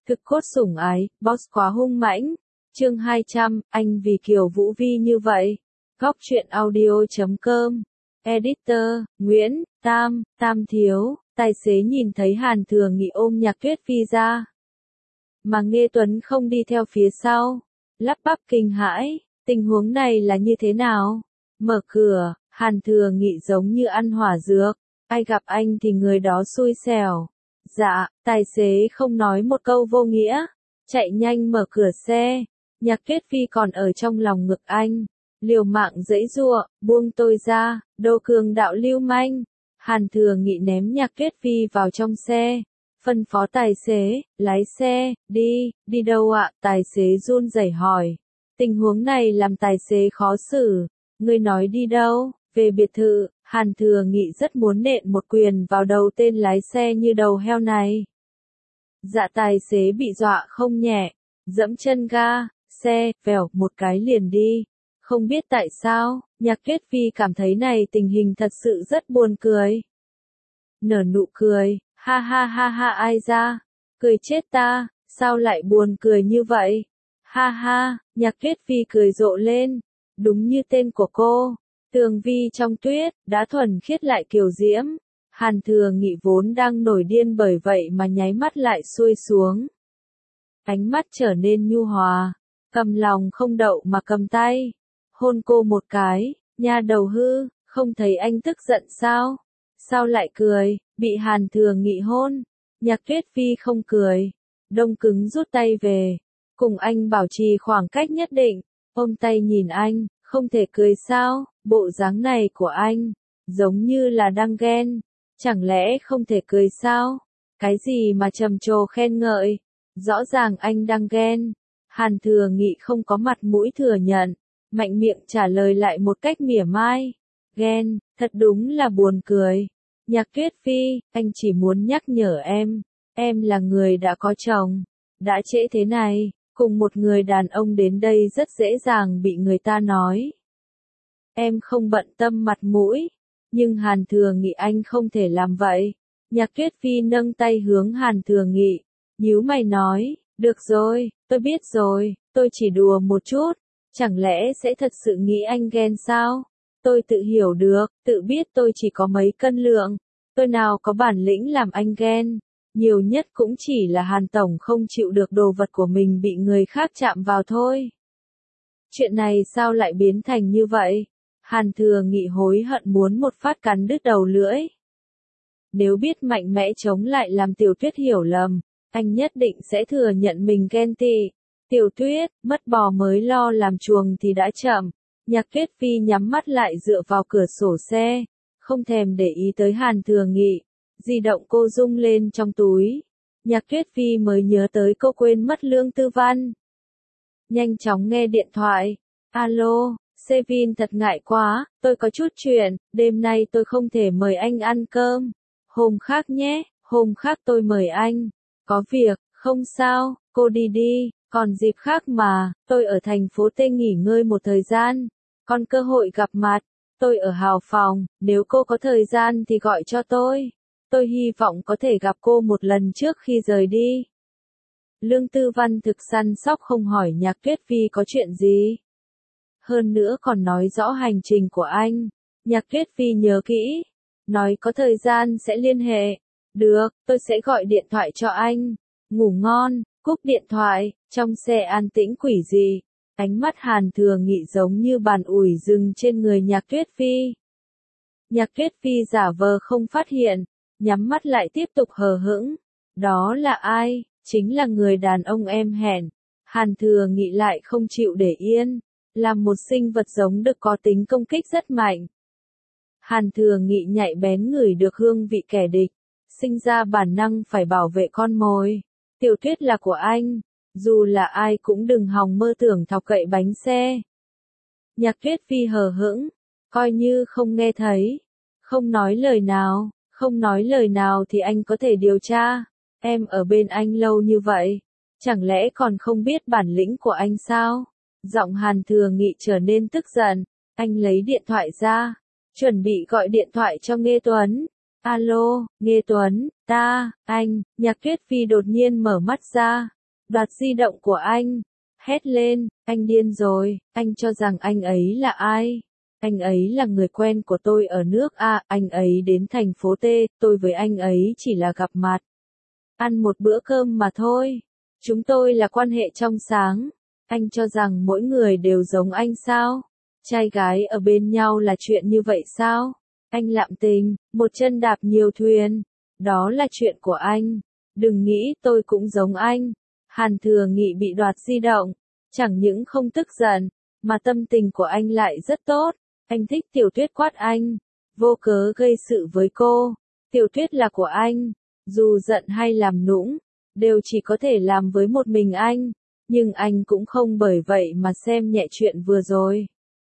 Thực cốt sủng ái, boss quá hung mãnh. Chương 200, anh vì Kiều Vũ Vi như vậy. Góc truyện audio.com. Editor, Nguyễn, Tam Thiếu. Tài xế nhìn thấy Hàn Thừa Nghị ôm Nhạc Tuyết Phi ra. Mà Nghê Tuấn không đi theo phía sau. Lắp bắp kinh hãi, tình huống này là như thế nào? Mở cửa, Hàn Thừa Nghị giống như ăn hỏa dược. Ai gặp anh thì người đó xui xẻo. Dạ, tài xế không nói một câu vô nghĩa. Chạy nhanh mở cửa xe. Nhạc Tuyết Phi còn ở trong lòng ngực anh. Liều mạng giãy giụa, buông tôi ra, đồ cường đạo lưu manh. Hàn Thừa Nghị ném Nhạc Tuyết Phi vào trong xe. Phân phó tài xế, lái xe, đi đâu ạ? Tài xế run rẩy hỏi. Tình huống này làm tài xế khó xử. Ngươi nói đi đâu? Về biệt thự. Hàn Thừa Nghị rất muốn nện một quyền vào đầu tên lái xe như đầu heo này. Dạ tài xế bị dọa không nhẹ, dẫm chân ga, xe, vèo một cái liền đi. Không biết tại sao, Nhạc Tuyết Phi cảm thấy này tình hình thật sự rất buồn cười. Nở nụ cười, ha ha ai ra, cười chết ta, sao lại buồn cười như vậy? Ha ha, Nhạc Tuyết Phi cười rộ lên, đúng như tên của cô. Tường vi trong tuyết, đã thuần khiết lại kiều diễm. Hàn Thừa Nghị vốn đang nổi điên bởi vậy mà nháy mắt lại xuôi xuống. Ánh mắt trở nên nhu hòa, cầm lòng không đậu mà cầm tay. Hôn cô một cái, nha đầu hư, không thấy anh tức giận sao? Sao lại cười, bị Hàn Thừa Nghị hôn? Nhạc Tuyết Phi không cười, đông cứng rút tay về. Cùng anh bảo trì khoảng cách nhất định, ôm tay nhìn anh, không thể cười sao? Bộ dáng này của anh, giống như là đang ghen. Chẳng lẽ không thể cười sao? Cái gì mà trầm trồ khen ngợi? Rõ ràng anh đang ghen. Hàn Thừa Nghị không có mặt mũi thừa nhận, mạnh miệng trả lời lại một cách mỉa mai. Ghen, thật đúng là buồn cười. Nhạc Tuyết Phi, anh chỉ muốn nhắc nhở em là người đã có chồng. Đã trễ thế này, cùng một người đàn ông đến đây rất dễ dàng bị người ta nói. Em không bận tâm mặt mũi, nhưng Hàn Thừa Nghị anh không thể làm vậy. Nhạc Tuyết Phi nâng tay hướng Hàn Thừa Nghị, nhíu mày nói, được rồi, tôi biết rồi, tôi chỉ đùa một chút, chẳng lẽ sẽ thật sự nghĩ anh ghen sao? Tôi tự hiểu được, tự biết tôi chỉ có mấy cân lượng, tôi nào có bản lĩnh làm anh ghen, nhiều nhất cũng chỉ là Hàn Tổng không chịu được đồ vật của mình bị người khác chạm vào thôi. Chuyện này sao lại biến thành như vậy? Hàn Thừa Nghị hối hận muốn một phát cắn đứt đầu lưỡi. Nếu biết mạnh mẽ chống lại làm Tiểu Tuyết hiểu lầm, anh nhất định sẽ thừa nhận mình ghen tị. Tiểu Tuyết, mất bò mới lo làm chuồng thì đã chậm. Nhạc Tuyết Phi nhắm mắt lại dựa vào cửa sổ xe, không thèm để ý tới Hàn Thừa Nghị. Di động cô rung lên trong túi. Nhạc Tuyết Phi mới nhớ tới cô quên mất Lương Tư Văn. Nhanh chóng nghe điện thoại. Alo. Sevin thật ngại quá, tôi có chút chuyện, đêm nay tôi không thể mời anh ăn cơm. Hôm khác nhé, hôm khác tôi mời anh. Có việc, không sao, cô đi, còn dịp khác mà, tôi ở thành phố T nghỉ ngơi một thời gian. Còn cơ hội gặp mặt, tôi ở Hào Phòng, nếu cô có thời gian thì gọi cho tôi. Tôi hy vọng có thể gặp cô một lần trước khi rời đi. Lương Tư Văn thực săn sóc không hỏi Nhạc Tuyết Phi có chuyện gì. Hơn nữa còn nói rõ hành trình của anh. Nhạc Tuyết Phi nhớ kỹ. Nói có thời gian sẽ liên hệ. Được, tôi sẽ gọi điện thoại cho anh. Ngủ ngon, cúp điện thoại, trong xe an tĩnh quỷ dị. Ánh mắt Hàn Thừa Nghị giống như bàn ủi dừng trên người Nhạc Tuyết Phi. Nhạc Tuyết Phi giả vờ không phát hiện, nhắm mắt lại tiếp tục hờ hững. Đó là ai? Chính là người đàn ông em hẹn. Hàn Thừa Nghị lại không chịu để yên. Là một sinh vật giống đực có tính công kích rất mạnh. Hàn Thừa Nghị nhạy bén ngửi được hương vị kẻ địch, sinh ra bản năng phải bảo vệ con mồi. Tiểu Tuyết là của anh, dù là ai cũng đừng hòng mơ tưởng thọc cậy bánh xe. Nhạc Tuyết Phi hờ hững, coi như không nghe thấy, không nói lời nào thì anh có thể điều tra. Em ở bên anh lâu như vậy, chẳng lẽ còn không biết bản lĩnh của anh sao? Giọng Hàn Thừa Nghị trở nên tức giận, anh lấy điện thoại ra, chuẩn bị gọi điện thoại cho Nghê Tuấn. Alo, Nghê Tuấn, anh, Nhạc Tuyết Phi đột nhiên mở mắt ra, Đoạt di động của anh. Hét lên, anh điên rồi, anh cho rằng anh ấy là ai? Anh ấy là người quen của tôi ở nước A, anh ấy đến thành phố T, tôi với anh ấy chỉ là gặp mặt. Ăn một bữa cơm mà thôi. Chúng tôi là quan hệ trong sáng. Anh cho rằng mỗi người đều giống anh sao? Trai gái ở bên nhau là chuyện như vậy sao? Anh lạm tình, một chân đạp nhiều thuyền. Đó là chuyện của anh. Đừng nghĩ tôi cũng giống anh. Hàn Thừa Nghị bị đoạt di động. Chẳng những không tức giận, mà tâm tình của anh lại rất tốt. Anh thích Tiểu Tuyết quát anh. Vô cớ gây sự với cô. Tiểu Tuyết là của anh. Dù giận hay làm nũng, đều chỉ có thể làm với một mình anh. Nhưng anh cũng không bởi vậy mà xem nhẹ chuyện vừa rồi.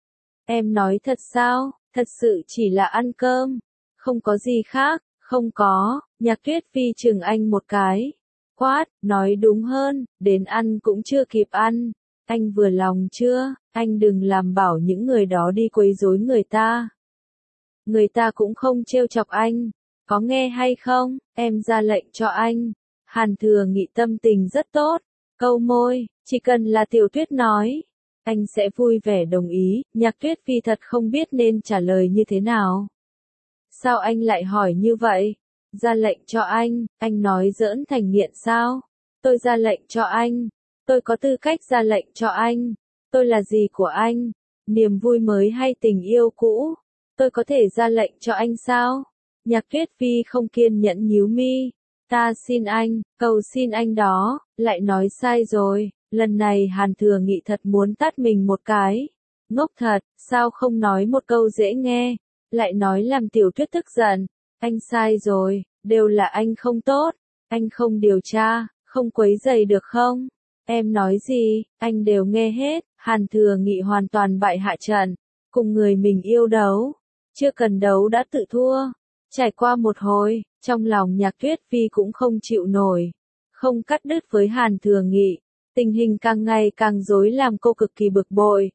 Em nói thật sao? Thật sự chỉ là ăn cơm. Không có gì khác, không có. Nhạc Tuyết Phi chừng anh một cái. Quát, nói đúng hơn, đến ăn cũng chưa kịp ăn. Anh vừa lòng chưa? Anh đừng làm bảo những người đó đi quấy rối người ta. Người ta cũng không trêu chọc anh. Có nghe hay không? Em ra lệnh cho anh. Hàn Thừa Nghị tâm tình rất tốt. Câu môi, chỉ cần là Tiểu Tuyết nói. Anh sẽ vui vẻ đồng ý. Nhạc Tuyết Phi thật không biết nên trả lời như thế nào. Sao anh lại hỏi như vậy? Ra lệnh cho anh nói giỡn thành nghiện sao? Tôi ra lệnh cho anh. Tôi có tư cách ra lệnh cho anh. Tôi là gì của anh? Niềm vui mới hay tình yêu cũ? Tôi có thể ra lệnh cho anh sao? Nhạc Tuyết Phi không kiên nhẫn nhíu mi. Ta xin anh, cầu xin anh đó, lại nói sai rồi. Lần này Hàn Thừa Nghị thật muốn tát mình một cái. Ngốc thật, sao không nói một câu dễ nghe? Lại nói làm Tiểu Tuyết tức giận. Anh sai rồi, đều là anh không tốt. Anh không điều tra, không quấy rầy được không? Em nói gì, anh đều nghe hết. Hàn Thừa Nghị hoàn toàn bại hạ trận. Cùng người mình yêu đấu. Chưa cần đấu đã tự thua. Trải qua một hồi, trong lòng Nhạc Tuyết Phi cũng không chịu nổi. Không cắt đứt với Hàn Thừa Nghị. Tình hình càng ngày càng rối làm cô cực kỳ bực bội.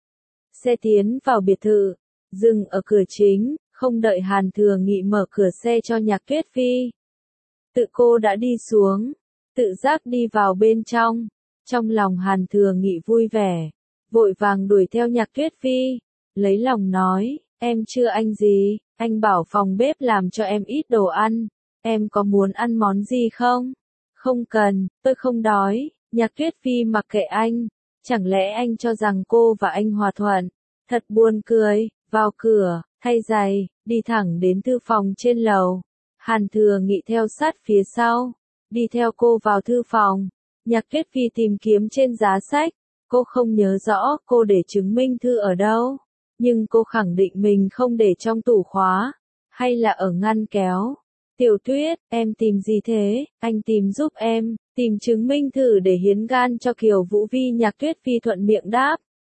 Xe tiến vào biệt thự. Dừng ở cửa chính, không đợi Hàn Thừa Nghị mở cửa xe cho Nhạc Tuyết Phi. Tự cô đã đi xuống. Tự giác đi vào bên trong. Trong lòng Hàn Thừa Nghị vui vẻ. Vội vàng đuổi theo Nhạc Tuyết Phi. Lấy lòng nói, em chưa anh gì, anh bảo phòng bếp làm cho em ít đồ ăn. Em có muốn ăn món gì không? Không cần, tôi không đói. Nhạc Tuyết Phi mặc kệ anh. Chẳng lẽ anh cho rằng cô và anh hòa thuận? Thật buồn cười. Vào cửa, thay giày, đi thẳng đến thư phòng trên lầu. Hàn Thừa Nghị theo sát phía sau. Đi theo cô vào thư phòng. Nhạc Tuyết Phi tìm kiếm trên giá sách. Cô không nhớ rõ cô để chứng minh thư ở đâu. Nhưng cô khẳng định mình không để trong tủ khóa. Hay là ở ngăn kéo. Tiểu Tuyết, em tìm gì thế? Anh tìm giúp em. Tìm chứng minh thư để hiến gan cho Kiều Vũ Vi. Nhạc Tuyết Phi thuận miệng đáp.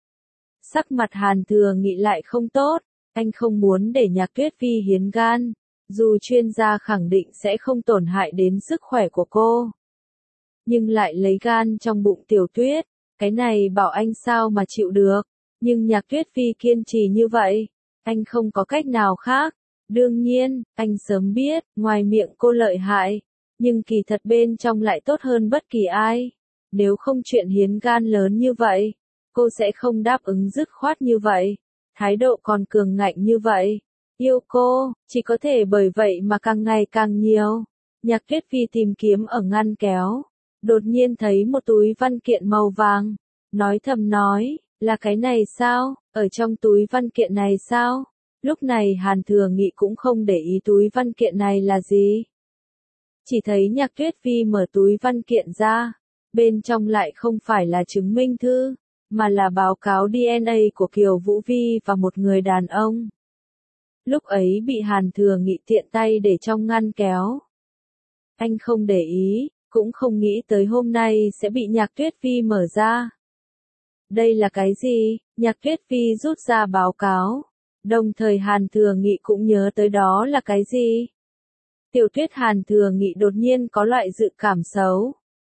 Sắc mặt Hàn Thừa Nghị lại không tốt. Anh không muốn để Nhạc Tuyết Phi hiến gan. Dù chuyên gia khẳng định sẽ không tổn hại đến sức khỏe của cô. Nhưng lại lấy gan trong bụng Tiểu Tuyết. Cái này bảo anh sao mà chịu được. Nhưng Nhạc Tuyết Phi kiên trì như vậy. Anh không có cách nào khác. Đương nhiên, anh sớm biết, ngoài miệng cô lợi hại. Nhưng kỳ thật bên trong lại tốt hơn bất kỳ ai. Nếu không chuyện hiến gan lớn như vậy, cô sẽ không đáp ứng dứt khoát như vậy. Thái độ còn cường ngạnh như vậy. Yêu cô, chỉ có thể bởi vậy mà càng ngày càng nhiều. Nhạc Tuyết Phi tìm kiếm ở ngăn kéo. Đột nhiên thấy một túi văn kiện màu vàng. Nói thầm nói, là cái này sao? Ở trong túi văn kiện này sao? Lúc này Hàn Thừa Nghị cũng không để ý túi văn kiện này là gì. Chỉ thấy Nhạc Tuyết Phi mở túi văn kiện ra. Bên trong lại không phải là chứng minh thư, mà là báo cáo DNA của Kiều Vũ Vi và một người đàn ông. Lúc ấy bị Hàn Thừa Nghị tiện tay để trong ngăn kéo. Anh không để ý, cũng không nghĩ tới hôm nay sẽ bị Nhạc Tuyết Phi mở ra. Đây là cái gì? Nhạc Tuyết Phi rút ra báo cáo. Đồng thời Hàn Thừa Nghị cũng nhớ tới đó là cái gì? Tiểu Tuyết. Hàn Thừa Nghị đột nhiên có loại dự cảm xấu.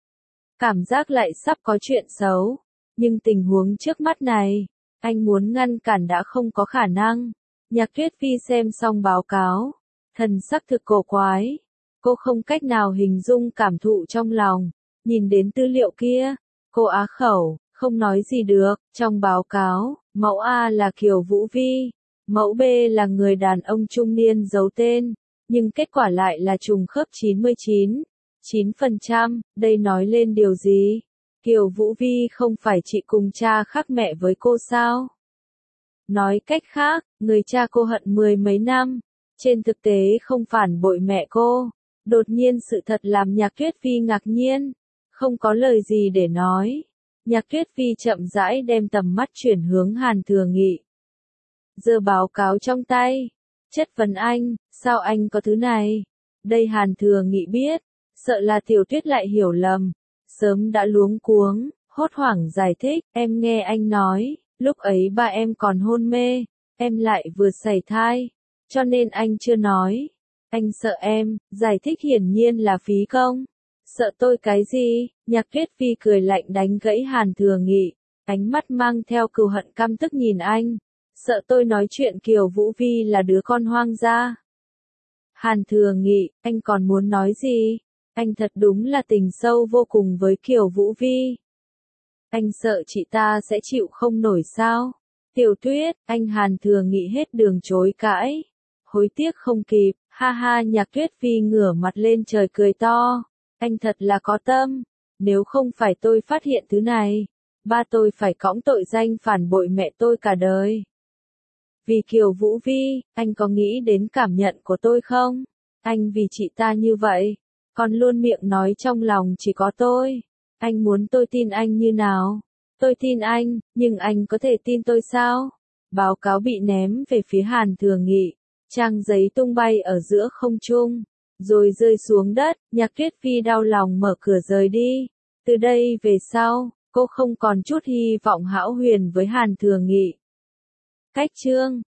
Cảm giác lại sắp có chuyện xấu. Nhưng tình huống trước mắt này, anh muốn ngăn cản đã không có khả năng. Nhạc Tuyết Phi xem xong báo cáo. Thần sắc thực cổ quái. Cô không cách nào hình dung cảm thụ trong lòng. nhìn đến tư liệu kia, cô á khẩu, không nói gì được, trong báo cáo, mẫu A là Kiều Vũ Vi, mẫu B là người đàn ông trung niên giấu tên, nhưng kết quả lại là trùng khớp 99,9%, đây nói lên điều gì? Kiều Vũ Vi không phải chị cùng cha khác mẹ với cô sao? Nói cách khác, người cha cô hận mười mấy năm, trên thực tế không phản bội mẹ cô. Đột nhiên sự thật làm Nhạc Tuyết Vi ngạc nhiên, không có lời gì để nói. Nhạc Tuyết Vi chậm rãi đem tầm mắt chuyển hướng Hàn Thừa Nghị. Giơ báo cáo trong tay, chất vấn anh, sao anh có thứ này? Đây Hàn Thừa Nghị biết, sợ là Tiểu Tuyết lại hiểu lầm, sớm đã luống cuống, hốt hoảng giải thích, em nghe anh nói, lúc ấy ba em còn hôn mê, em lại vừa sảy thai, cho nên anh chưa nói. Anh sợ em, giải thích hiển nhiên là phí công. Sợ tôi cái gì? Nhạc Tuyết Vi cười lạnh đánh gãy Hàn Thừa Nghị, ánh mắt mang theo cừu hận căm tức nhìn anh. Sợ tôi nói chuyện Kiều Vũ Vi là đứa con hoang gia. Hàn Thừa Nghị, anh còn muốn nói gì? Anh thật đúng là tình sâu vô cùng với Kiều Vũ Vi. Anh sợ chị ta sẽ chịu không nổi sao? Tiểu Tuyết, anh Hàn Thừa Nghị hết đường chối cãi. Hối tiếc không kịp, ha ha. Nhạc Tuyết Vi ngửa mặt lên trời cười to. Anh thật là có tâm. Nếu không phải tôi phát hiện thứ này, ba tôi phải cõng tội danh phản bội mẹ tôi cả đời. Vì Kiều Vũ Vi, anh có nghĩ đến cảm nhận của tôi không? Anh vì chị ta như vậy, còn luôn miệng nói trong lòng chỉ có tôi. Anh muốn tôi tin anh như nào? Tôi tin anh, nhưng anh có thể tin tôi sao? Báo cáo bị ném về phía Hàn Thừa Nghị, trang giấy tung bay ở giữa không trung, rồi rơi xuống đất. Nhạc Tuyết Vi đau lòng mở cửa rời đi. Từ đây về sau, cô không còn chút hy vọng hão huyền với Hàn Thừa Nghị. Cách chương